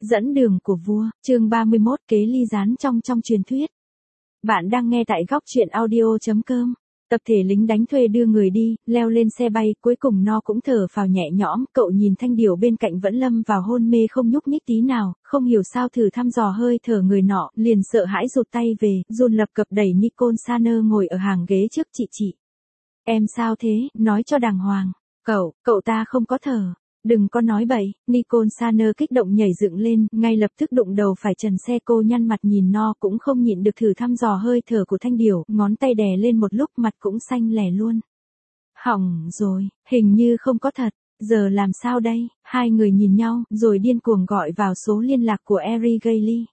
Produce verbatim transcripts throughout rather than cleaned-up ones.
Dẫn đường của vua, chương ba mươi mốt kế ly gián trong trong truyền thuyết. Bạn đang nghe tại góc truyện audio chấm com. Tập thể lính đánh thuê đưa người đi, leo lên xe bay, cuối cùng nó cũng thở phào nhẹ nhõm, cậu nhìn Thanh Điểu bên cạnh vẫn lâm vào hôn mê không nhúc nhích tí nào, không hiểu sao thử thăm dò hơi thở người nọ, liền sợ hãi rụt tay về, run lập cập đẩy Nicole Saner ngồi ở hàng ghế trước chị chị. Em sao thế, nói cho đàng hoàng. Cậu, cậu ta không có thở. Đừng có nói bậy, Nicole Saner kích động nhảy dựng lên, ngay lập tức đụng đầu phải trần xe, cô nhăn mặt nhìn nó cũng không nhịn được thử thăm dò hơi thở của Thanh Điểu, ngón tay đè lên một lúc mặt cũng xanh lẻ luôn. Hỏng rồi, hình như không có thật, giờ làm sao đây, hai người nhìn nhau, rồi điên cuồng gọi vào số liên lạc của Eri Gailey.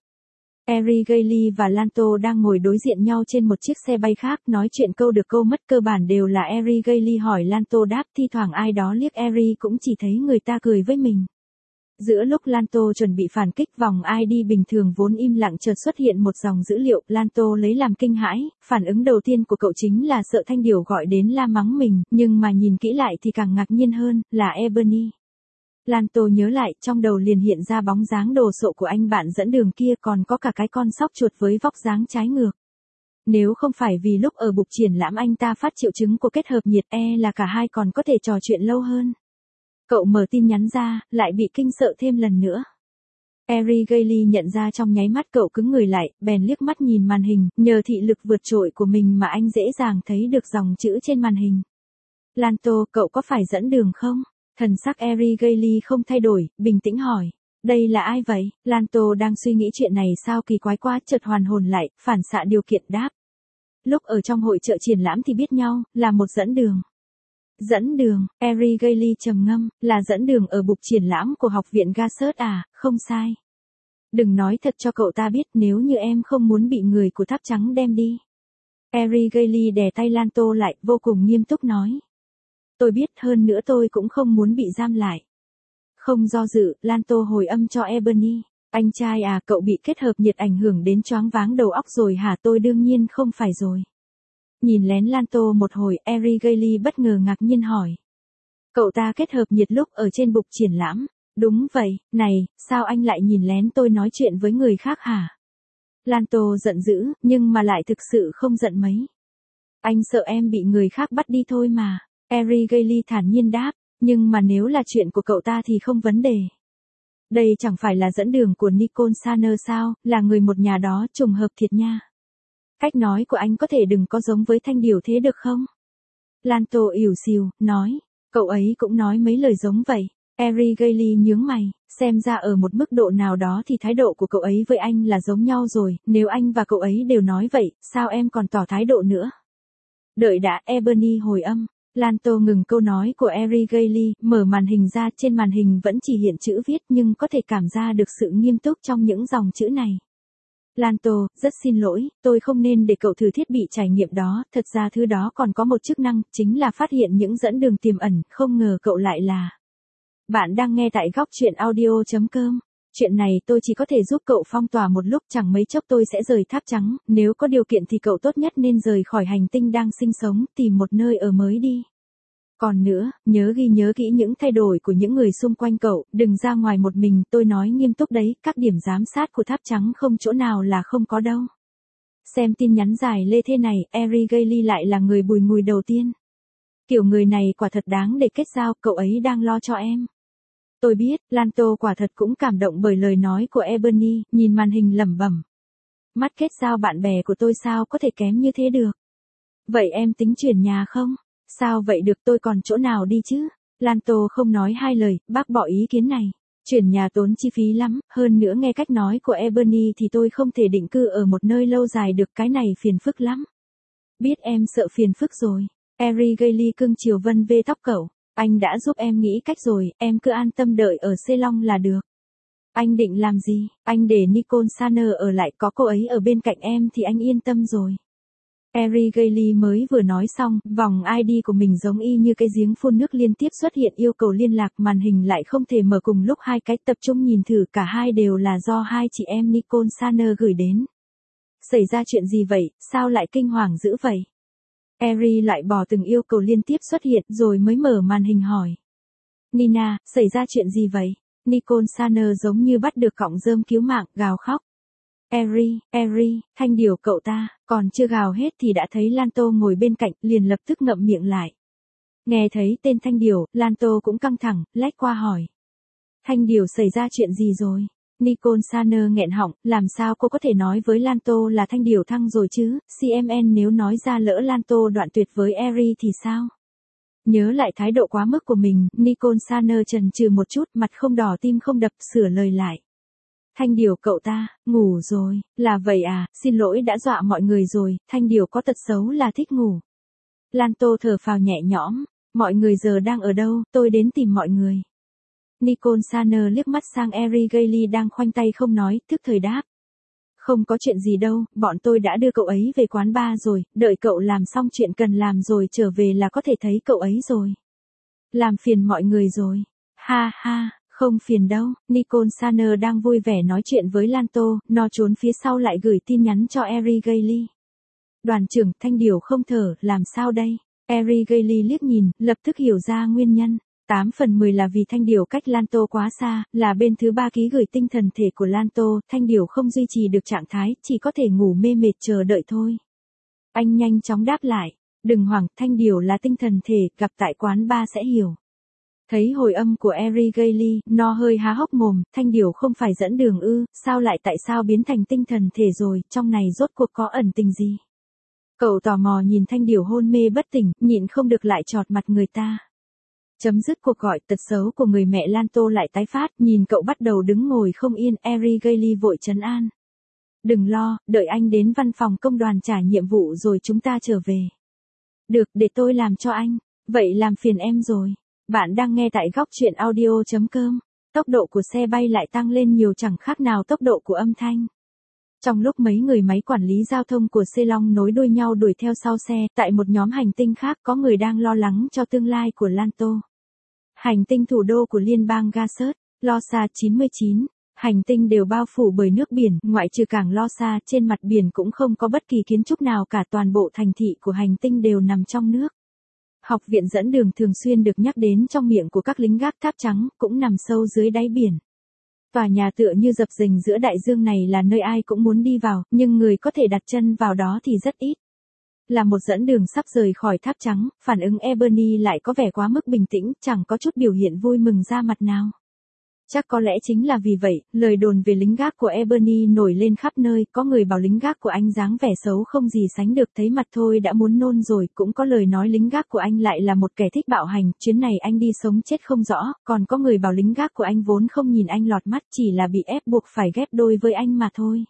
Eri Gailey và Lanto đang ngồi đối diện nhau trên một chiếc xe bay khác, nói chuyện câu được câu mất, cơ bản đều là Eri Gailey hỏi Lanto đáp, thi thoảng ai đó liếc Eri cũng chỉ thấy người ta cười với mình. Giữa lúc Lanto chuẩn bị phản kích, vòng i đê bình thường vốn im lặng chợt xuất hiện một dòng dữ liệu, Lanto lấy làm kinh hãi, phản ứng đầu tiên của cậu chính là sợ Thanh Điểu gọi đến la mắng mình, nhưng mà nhìn kỹ lại thì càng ngạc nhiên hơn, là Ebony. Lanto nhớ lại, trong đầu liền hiện ra bóng dáng đồ sộ của anh bạn dẫn đường kia, còn có cả cái con sóc chuột với vóc dáng trái ngược. Nếu không phải vì lúc ở bục triển lãm anh ta phát triệu chứng của kết hợp nhiệt, e là cả hai còn có thể trò chuyện lâu hơn. Cậu mở tin nhắn ra, lại bị kinh sợ thêm lần nữa. Eri Gailey nhận ra trong nháy mắt cậu cứng người lại, bèn liếc mắt nhìn màn hình, nhờ thị lực vượt trội của mình mà anh dễ dàng thấy được dòng chữ trên màn hình. Lanto, cậu có phải dẫn đường không? Thần sắc Eri Gailey không thay đổi, bình tĩnh hỏi. Đây là ai vậy? Lanto đang suy nghĩ chuyện này sao kỳ quái quá, chợt hoàn hồn lại, phản xạ điều kiện đáp. Lúc ở trong hội chợ triển lãm thì biết nhau, là một dẫn đường. Dẫn đường, Eri Gailey trầm ngâm, là dẫn đường ở bục triển lãm của học viện Gassert à, không sai. Đừng nói thật cho cậu ta biết, nếu như em không muốn bị người của tháp trắng đem đi. Eri Gailey đè tay Lanto lại, vô cùng nghiêm túc nói. Tôi biết, hơn nữa tôi cũng không muốn bị giam lại. Không do dự, Lanto hồi âm cho Ebony. Anh trai à, cậu bị kết hợp nhiệt ảnh hưởng đến choáng váng đầu óc rồi hả? Tôi đương nhiên không phải rồi. Nhìn lén Lanto một hồi, Eri Gailey bất ngờ ngạc nhiên hỏi. Cậu ta kết hợp nhiệt lúc ở trên bục triển lãm. Đúng vậy, này, sao anh lại nhìn lén tôi nói chuyện với người khác hả? Lanto giận dữ, nhưng mà lại thực sự không giận mấy. Anh sợ em bị người khác bắt đi thôi mà. Eri Gailey thản nhiên đáp, nhưng mà nếu là chuyện của cậu ta thì không vấn đề. Đây chẳng phải là dẫn đường của Nicole Saner sao, là người một nhà đó, trùng hợp thiệt nha. Cách nói của anh có thể đừng có giống với Thanh Điểu thế được không? Lanto ỉu xìu, nói, cậu ấy cũng nói mấy lời giống vậy. Eri Gailey nhướng mày, xem ra ở một mức độ nào đó thì thái độ của cậu ấy với anh là giống nhau rồi, nếu anh và cậu ấy đều nói vậy, sao em còn tỏ thái độ nữa? Đợi đã, Ebony hồi âm. Lanto ngừng câu nói của Eri Gailey, mở màn hình ra, trên màn hình vẫn chỉ hiện chữ viết nhưng có thể cảm ra được sự nghiêm túc trong những dòng chữ này. Lanto, rất xin lỗi, tôi không nên để cậu thử thiết bị trải nghiệm đó, thật ra thứ đó còn có một chức năng, chính là phát hiện những dẫn đường tiềm ẩn, không ngờ cậu lại là. Bạn đang nghe tại góc truyện audio chấm com. Chuyện này tôi chỉ có thể giúp cậu phong tỏa một lúc, chẳng mấy chốc tôi sẽ rời tháp trắng, nếu có điều kiện thì cậu tốt nhất nên rời khỏi hành tinh đang sinh sống, tìm một nơi ở mới đi. Còn nữa, nhớ ghi nhớ kỹ những thay đổi của những người xung quanh cậu, đừng ra ngoài một mình, tôi nói nghiêm túc đấy, các điểm giám sát của tháp trắng không chỗ nào là không có đâu. Xem tin nhắn dài lê thế này, Eri Gailey lại là người bùi ngùi đầu tiên. Kiểu người này quả thật đáng để kết giao, cậu ấy đang lo cho em. Tôi biết, Lanto quả thật cũng cảm động bởi lời nói của Ebony, nhìn màn hình lẩm bẩm. Mắt kết giao bạn bè của tôi sao có thể kém như thế được. Vậy em tính chuyển nhà không? Sao vậy được, tôi còn chỗ nào đi chứ? Lanto không nói hai lời, bác bỏ ý kiến này. Chuyển nhà tốn chi phí lắm, hơn nữa nghe cách nói của Ebony thì tôi không thể định cư ở một nơi lâu dài được, cái này phiền phức lắm. Biết em sợ phiền phức rồi. Eri Gailey cưng chiều vân vê tóc cậu. Anh đã giúp em nghĩ cách rồi, em cứ an tâm đợi ở Ceylon là được. Anh định làm gì? Anh để Nicole Saner ở lại, có cô ấy ở bên cạnh em thì anh yên tâm rồi. Eri Gailey mới vừa nói xong, vòng i đê của mình giống y như cái giếng phun nước liên tiếp xuất hiện yêu cầu liên lạc, màn hình lại không thể mở cùng lúc hai cái, tập trung nhìn thử, cả hai đều là do hai chị em Nicole Saner gửi đến. Xảy ra chuyện gì vậy, sao lại kinh hoàng dữ vậy? Eri lại bỏ từng yêu cầu liên tiếp xuất hiện rồi mới mở màn hình hỏi. Nina, xảy ra chuyện gì vậy? Nicole Saner giống như bắt được cọng rơm cứu mạng, gào khóc. Eri, Eri, Thanh Điều cậu ta, còn chưa gào hết thì đã thấy Lanto ngồi bên cạnh, liền lập tức ngậm miệng lại. Nghe thấy tên Thanh Điều, Lanto cũng căng thẳng, lách qua hỏi. Thanh Điều xảy ra chuyện gì rồi? Nicole Saner nghẹn họng, làm sao cô có thể nói với Lanto là Thanh Điều thăng rồi chứ, xê em en nếu nói ra lỡ Lanto đoạn tuyệt với Eri thì sao? Nhớ lại thái độ quá mức của mình, Nicole Saner chần chừ một chút, mặt không đỏ tim không đập, sửa lời lại. Thanh Điều cậu ta, ngủ rồi, là vậy à, xin lỗi đã dọa mọi người rồi, Thanh Điều có tật xấu là thích ngủ. Lanto thở phào nhẹ nhõm, mọi người giờ đang ở đâu, tôi đến tìm mọi người. Nicole Saner liếc mắt sang Eri Gailey đang khoanh tay không nói, tức thời đáp. Không có chuyện gì đâu, bọn tôi đã đưa cậu ấy về quán bar rồi, đợi cậu làm xong chuyện cần làm rồi trở về là có thể thấy cậu ấy rồi. Làm phiền mọi người rồi. Ha ha, không phiền đâu, Nicole Saner đang vui vẻ nói chuyện với Lanto, nó trốn phía sau lại gửi tin nhắn cho Eri Gailey. Đoàn trưởng, Thanh Điều không thở, làm sao đây? Eri Gailey liếc nhìn, lập tức hiểu ra nguyên nhân. tám phần mười là vì Thanh Điều cách Lanto quá xa, là bên thứ ba ký gửi tinh thần thể của Lanto, Thanh Điều không duy trì được trạng thái, chỉ có thể ngủ mê mệt chờ đợi thôi. Anh nhanh chóng đáp lại, đừng hoảng, Thanh Điều là tinh thần thể, gặp tại quán bar sẽ hiểu. Thấy hồi âm của Eri Gailey, nó hơi há hốc mồm, Thanh Điều không phải dẫn đường ư, sao lại tại sao biến thành tinh thần thể rồi, trong này rốt cuộc có ẩn tình gì? Cậu tò mò nhìn Thanh Điều hôn mê bất tỉnh, nhịn không được lại chọt mặt người ta. Chấm dứt cuộc gọi, tật xấu của người mẹ Lanto lại tái phát, nhìn cậu bắt đầu đứng ngồi không yên, Eri Gailey vội trấn an. Đừng lo, đợi anh đến văn phòng công đoàn trả nhiệm vụ rồi chúng ta trở về. Được, để tôi làm cho anh, vậy làm phiền em rồi. Bạn đang nghe tại góc truyện audio chấm com, tốc độ của xe bay lại tăng lên nhiều chẳng khác nào tốc độ của âm thanh. Trong lúc mấy người máy quản lý giao thông của Ceylon nối đuôi nhau đuổi theo sau xe, tại một nhóm hành tinh khác có người đang lo lắng cho tương lai của Lanto. Hành tinh thủ đô của liên bang Gasset, Losa chín mươi chín, hành tinh đều bao phủ bởi nước biển, ngoại trừ cảng Losa, trên mặt biển cũng không có bất kỳ kiến trúc nào cả, toàn bộ thành thị của hành tinh đều nằm trong nước. Học viện dẫn đường thường xuyên được nhắc đến trong miệng của các lính gác tháp trắng, cũng nằm sâu dưới đáy biển. Tòa nhà tựa như dập dềnh giữa đại dương này là nơi ai cũng muốn đi vào, nhưng người có thể đặt chân vào đó thì rất ít. Là một dẫn đường sắp rời khỏi tháp trắng, phản ứng Ebony lại có vẻ quá mức bình tĩnh, chẳng có chút biểu hiện vui mừng ra mặt nào. Chắc có lẽ chính là vì vậy, lời đồn về lính gác của Ebony nổi lên khắp nơi, có người bảo lính gác của anh dáng vẻ xấu không gì sánh được, thấy mặt thôi đã muốn nôn rồi, cũng có lời nói lính gác của anh lại là một kẻ thích bạo hành, chuyến này anh đi sống chết không rõ, còn có người bảo lính gác của anh vốn không nhìn anh lọt mắt, chỉ là bị ép buộc phải ghép đôi với anh mà thôi.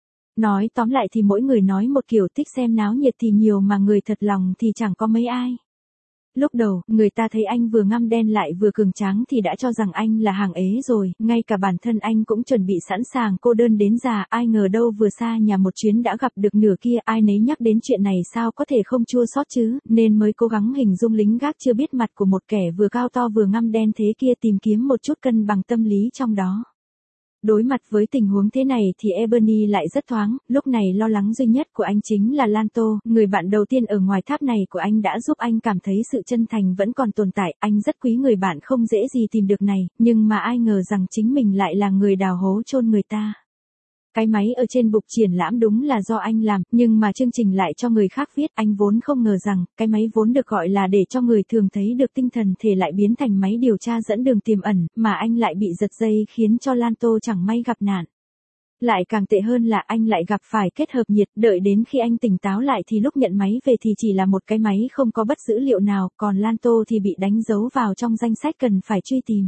Nói tóm lại thì mỗi người nói một kiểu, thích xem náo nhiệt thì nhiều mà người thật lòng thì chẳng có mấy ai. Lúc đầu, người ta thấy anh vừa ngăm đen lại vừa cường tráng thì đã cho rằng anh là hàng ế rồi, ngay cả bản thân anh cũng chuẩn bị sẵn sàng cô đơn đến già, ai ngờ đâu vừa xa nhà một chuyến đã gặp được nửa kia, ai nấy nhắc đến chuyện này sao có thể không chua xót chứ, nên mới cố gắng hình dung lính gác chưa biết mặt của một kẻ vừa cao to vừa ngăm đen thế kia, tìm kiếm một chút cân bằng tâm lý trong đó. Đối mặt với tình huống thế này thì Ebony lại rất thoáng, lúc này lo lắng duy nhất của anh chính là Lanto, người bạn đầu tiên ở ngoài tháp này của anh đã giúp anh cảm thấy sự chân thành vẫn còn tồn tại, anh rất quý người bạn không dễ gì tìm được này, nhưng mà ai ngờ rằng chính mình lại là người đào hố chôn người ta. Cái máy ở trên bục triển lãm đúng là do anh làm, nhưng mà chương trình lại cho người khác viết, anh vốn không ngờ rằng, cái máy vốn được gọi là để cho người thường thấy được tinh thần thể lại biến thành máy điều tra dẫn đường tiềm ẩn, mà anh lại bị giật dây khiến cho Lanto chẳng may gặp nạn. Lại càng tệ hơn là anh lại gặp phải kết hợp nhiệt, đợi đến khi anh tỉnh táo lại thì lúc nhận máy về thì chỉ là một cái máy không có bất dữ liệu nào, còn Lanto thì bị đánh dấu vào trong danh sách cần phải truy tìm.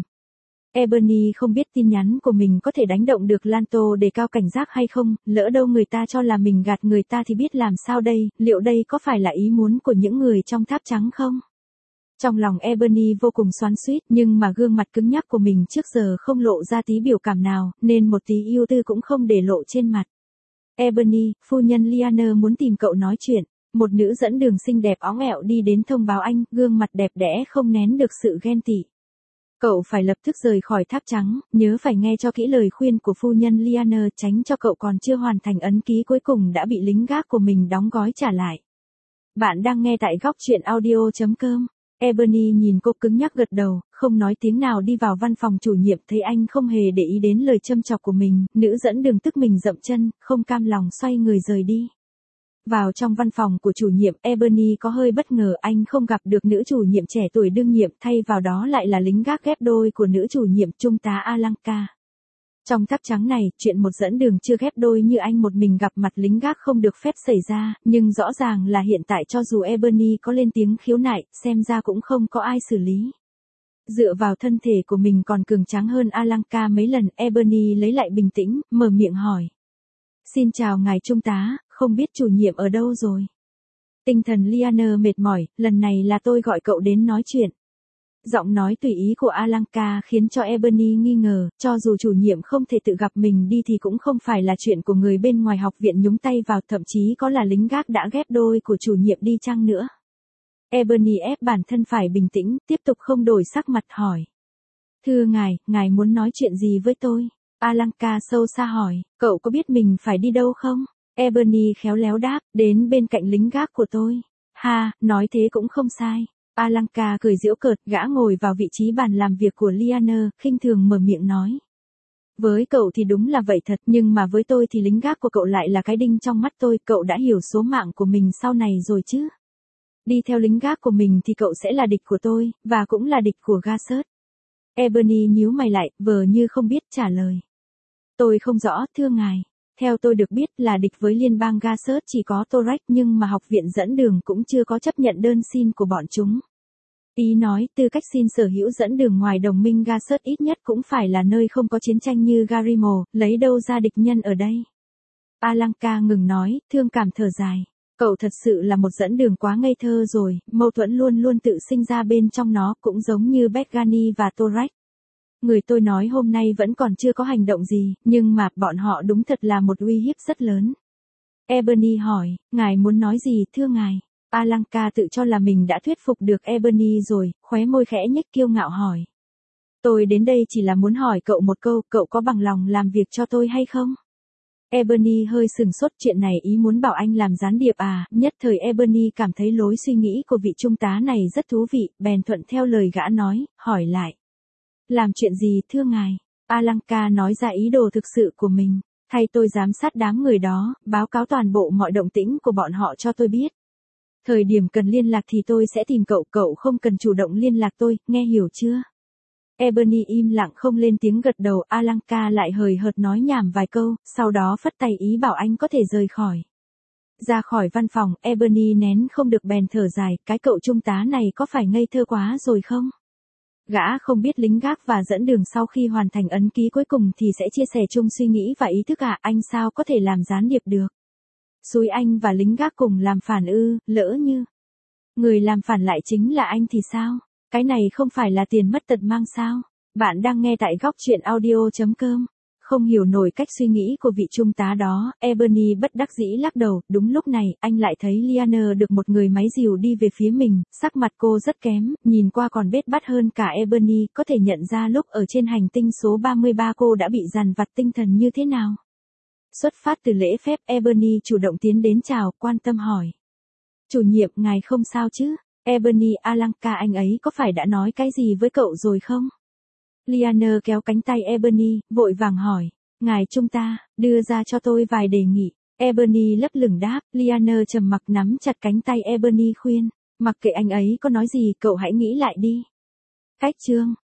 Ebony không biết tin nhắn của mình có thể đánh động được Lanto để cao cảnh giác hay không, lỡ đâu người ta cho là mình gạt người ta thì biết làm sao đây, liệu đây có phải là ý muốn của những người trong tháp trắng không? Trong lòng Ebony vô cùng xoắn xuýt, nhưng mà gương mặt cứng nhắc của mình trước giờ không lộ ra tí biểu cảm nào, nên một tí ưu tư cũng không để lộ trên mặt. Ebony, phu nhân Liana muốn tìm cậu nói chuyện. Một nữ dẫn đường xinh đẹp óng ẹo đi đến thông báo anh, gương mặt đẹp đẽ không nén được sự ghen tị. Cậu phải lập tức rời khỏi tháp trắng, nhớ phải nghe cho kỹ lời khuyên của phu nhân Liana, tránh cho cậu còn chưa hoàn thành ấn ký cuối cùng đã bị lính gác của mình đóng gói trả lại. Bạn đang nghe tại góc truyện audio chấm com. Ebony nhìn cô cứng nhắc gật đầu, không nói tiếng nào đi vào văn phòng chủ nhiệm, thấy anh không hề để ý đến lời châm chọc của mình, nữ dẫn đường tức mình dậm chân, không cam lòng xoay người rời đi. Vào trong văn phòng của chủ nhiệm, Ebony có hơi bất ngờ, anh không gặp được nữ chủ nhiệm trẻ tuổi đương nhiệm, thay vào đó lại là lính gác ghép đôi của nữ chủ nhiệm, trung tá Alanka. Trong tháp trắng này, chuyện một dẫn đường chưa ghép đôi như anh một mình gặp mặt lính gác không được phép xảy ra, nhưng rõ ràng là hiện tại cho dù Ebony có lên tiếng khiếu nại, xem ra cũng không có ai xử lý. Dựa vào thân thể của mình còn cường tráng hơn Alanka mấy lần, Ebony lấy lại bình tĩnh, mở miệng hỏi. Xin chào ngài trung tá, không biết chủ nhiệm ở đâu rồi? Tinh thần Liana mệt mỏi, lần này là tôi gọi cậu đến nói chuyện. Giọng nói tùy ý của Alanka khiến cho Ebony nghi ngờ, cho dù chủ nhiệm không thể tự gặp mình đi thì cũng không phải là chuyện của người bên ngoài học viện nhúng tay vào, thậm chí có là lính gác đã ghép đôi của chủ nhiệm đi chăng nữa. Ebony ép bản thân phải bình tĩnh, tiếp tục không đổi sắc mặt hỏi. Thưa ngài, ngài muốn nói chuyện gì với tôi? Alanka sâu xa hỏi, cậu có biết mình phải đi đâu không? Ebony khéo léo đáp, đến bên cạnh lính gác của tôi. Ha, nói thế cũng không sai. Alanka cười giễu cợt, gã ngồi vào vị trí bàn làm việc của Liana, khinh thường mở miệng nói. Với cậu thì đúng là vậy thật, nhưng mà với tôi thì lính gác của cậu lại là cái đinh trong mắt tôi, cậu đã hiểu số mạng của mình sau này rồi chứ? Đi theo lính gác của mình thì cậu sẽ là địch của tôi, và cũng là địch của Gassert. Ebony nhíu mày lại, vờ như không biết trả lời. Tôi không rõ, thưa ngài. Theo tôi được biết là địch với liên bang Gassert chỉ có Torak, nhưng mà học viện dẫn đường cũng chưa có chấp nhận đơn xin của bọn chúng. Ý nói, tư cách xin sở hữu dẫn đường ngoài đồng minh Gassert ít nhất cũng phải là nơi không có chiến tranh như Garimo, lấy đâu ra địch nhân ở đây. Alanka ngừng nói, thương cảm thở dài. Cậu thật sự là một dẫn đường quá ngây thơ rồi, mâu thuẫn luôn luôn tự sinh ra bên trong nó, cũng giống như Begani và Torak. Người tôi nói hôm nay vẫn còn chưa có hành động gì, nhưng mà bọn họ đúng thật là một uy hiếp rất lớn. Ebony hỏi, ngài muốn nói gì thưa ngài? Alanka tự cho là mình đã thuyết phục được Ebony rồi, khóe môi khẽ nhếch kiêu ngạo hỏi. Tôi đến đây chỉ là muốn hỏi cậu một câu, cậu có bằng lòng làm việc cho tôi hay không? Ebony hơi sừng sốt, chuyện này ý muốn bảo anh làm gián điệp à, nhất thời Ebony cảm thấy lối suy nghĩ của vị trung tá này rất thú vị, bèn thuận theo lời gã nói, hỏi lại. Làm chuyện gì thưa ngài? Alanka nói ra ý đồ thực sự của mình, thay tôi giám sát đám người đó, báo cáo toàn bộ mọi động tĩnh của bọn họ cho tôi biết. Thời điểm cần liên lạc thì tôi sẽ tìm cậu, cậu không cần chủ động liên lạc tôi, nghe hiểu chưa? Ebony im lặng không lên tiếng gật đầu, Alanka lại hời hợt nói nhảm vài câu, sau đó phất tay ý bảo anh có thể rời khỏi. Ra khỏi văn phòng, Ebony nén không được bèn thở dài, cái cậu trung tá này có phải ngây thơ quá rồi không? Gã không biết lính gác và dẫn đường sau khi hoàn thành ấn ký cuối cùng thì sẽ chia sẻ chung suy nghĩ và ý thức à, anh sao có thể làm gián điệp được? Xúi anh và lính gác cùng làm phản ư, lỡ như người làm phản lại chính là anh thì sao? Cái này không phải là tiền mất tật mang sao? Bạn đang nghe tại góc truyện audio chấm com. Không hiểu nổi cách suy nghĩ của vị trung tá đó, Ebony bất đắc dĩ lắc đầu, đúng lúc này, anh lại thấy Liana được một người máy dìu đi về phía mình, sắc mặt cô rất kém, nhìn qua còn bết bát hơn cả Ebony, có thể nhận ra lúc ở trên hành tinh số ba mươi ba cô đã bị dằn vặt tinh thần như thế nào. Xuất phát từ lễ phép, Ebony chủ động tiến đến chào, quan tâm hỏi. Chủ nhiệm, ngài không sao chứ? Ebony, Alanka anh ấy có phải đã nói cái gì với cậu rồi không? Liana kéo cánh tay Ebony, vội vàng hỏi. Ngài trung ta, đưa ra cho tôi vài đề nghị. Ebony lấp lửng đáp, Liana trầm mặc nắm chặt cánh tay Ebony khuyên. Mặc kệ anh ấy có nói gì, cậu hãy nghĩ lại đi. Cách chương.